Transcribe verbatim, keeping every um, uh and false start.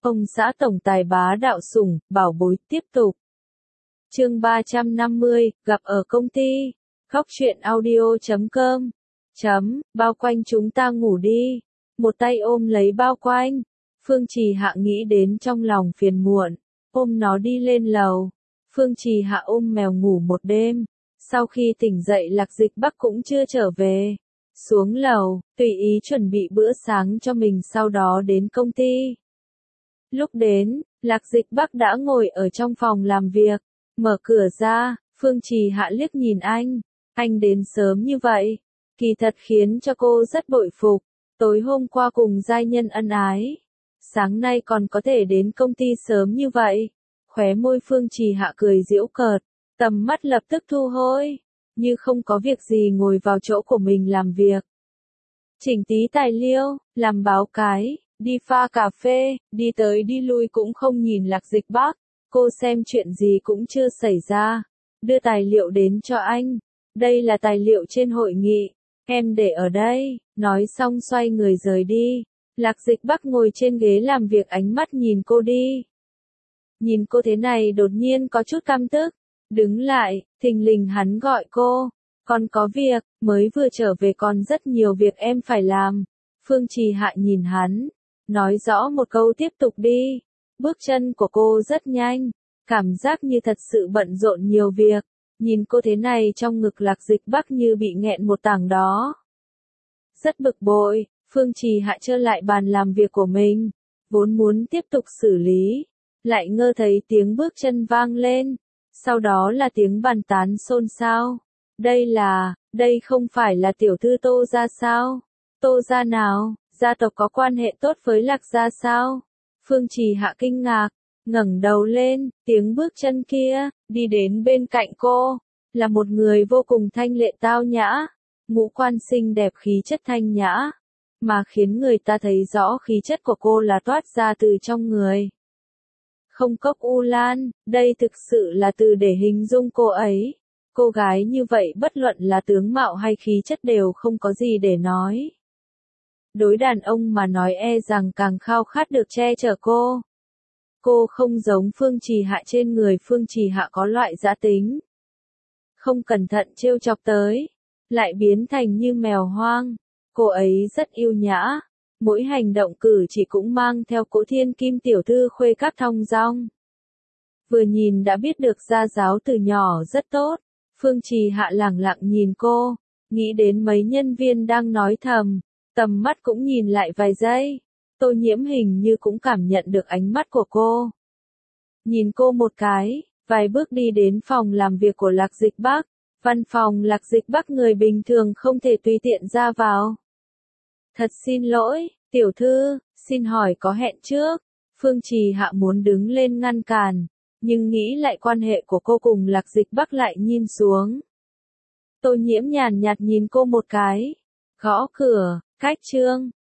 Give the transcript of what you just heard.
Ông xã tổng tài bá đạo sủng, bảo bối tiếp tục. Chương ba trăm năm mươi, gặp ở công ty. Góc truyện audio chấm com. Chấm, bao quanh chúng ta ngủ đi. Một tay ôm lấy bao quanh. Phương Trì Hạ nghĩ đến trong lòng phiền muộn, ôm nó đi lên lầu. Phương Trì Hạ ôm mèo ngủ một đêm. Sau khi tỉnh dậy Lạc Dịch Bắc cũng chưa trở về. Xuống lầu, tùy ý chuẩn bị bữa sáng cho mình sau đó đến công ty. Lúc đến, Lạc Dịch Bắc đã ngồi ở trong phòng làm việc. Mở cửa ra, Phương Trì Hạ liếc nhìn anh. Anh đến sớm như vậy. Kỳ thật khiến cho cô rất bội phục. Tối hôm qua cùng giai nhân ân ái. Sáng nay còn có thể đến công ty sớm như vậy. Khóe môi Phương Trì Hạ cười giễu cợt. Tầm mắt lập tức thu hồi. Như không có việc gì ngồi vào chỗ của mình làm việc. Chỉnh tí tài liệu, làm báo cái, đi pha cà phê, đi tới đi lui cũng không nhìn Lạc Dịch Bắc. Cô xem chuyện gì cũng chưa xảy ra. Đưa tài liệu đến cho anh. Đây là tài liệu trên hội nghị. Em để ở đây. Nói xong xoay người rời đi. Lạc Dịch Bắc ngồi trên ghế làm việc ánh mắt nhìn cô đi. Nhìn cô thế này đột nhiên có chút căm tức. Đứng lại, thình lình hắn gọi cô. Còn có việc, mới vừa trở về còn rất nhiều việc em phải làm. Phương Trì Hạ nhìn hắn. Nói rõ một câu tiếp tục đi. Bước chân của cô rất nhanh. Cảm giác như thật sự bận rộn nhiều việc. Nhìn cô thế này trong ngực Lạc Dịch Bắc như bị nghẹn một tảng đó. Rất bực bội, Phương Trì Hạ trở lại bàn làm việc của mình. Vốn muốn tiếp tục xử lý. Lại ngơ thấy tiếng bước chân vang lên. Sau đó là tiếng bàn tán xôn xao. Đây là, đây không phải là tiểu thư Tô gia sao? Tô gia nào, gia tộc có quan hệ tốt với Lạc gia sao? Phương Trì Hạ kinh ngạc, ngẩng đầu lên, tiếng bước chân kia, đi đến bên cạnh cô, là một người vô cùng thanh lệ tao nhã, ngũ quan xinh đẹp khí chất thanh nhã, mà khiến người ta thấy rõ khí chất của cô là toát ra từ trong người. Không cốc u lan, đây thực sự là từ để hình dung cô ấy. Cô gái như vậy bất luận là tướng mạo hay khí chất đều không có gì để nói. Đối đàn ông mà nói e rằng càng khao khát được che chở cô. Cô không giống Phương Trì Hạ, trên người Phương Trì Hạ có loại dã tính. Không cẩn thận trêu chọc tới, lại biến thành như mèo hoang. Cô ấy rất yêu nhã, mỗi hành động cử chỉ cũng mang theo cỗ thiên kim tiểu thư khuê các thong dong. Vừa nhìn đã biết được gia giáo từ nhỏ rất tốt. Phương Trì Hạ lẳng lặng nhìn cô, nghĩ đến mấy nhân viên đang nói thầm, tầm mắt cũng nhìn lại vài giây. Tô Nhiễm hình như cũng cảm nhận được ánh mắt của cô. Nhìn cô một cái, vài bước đi đến phòng làm việc của Lạc Dịch Bắc. Văn phòng Lạc Dịch Bắc người bình thường không thể tùy tiện ra vào. Thật xin lỗi, tiểu thư, xin hỏi có hẹn trước. Phương Trì Hạ muốn đứng lên ngăn cản, nhưng nghĩ lại quan hệ của cô cùng Lạc Dịch Bắc lại nhìn xuống. Tô Nhiễm nhàn nhạt nhìn cô một cái. Gõ cửa, Cách Trương,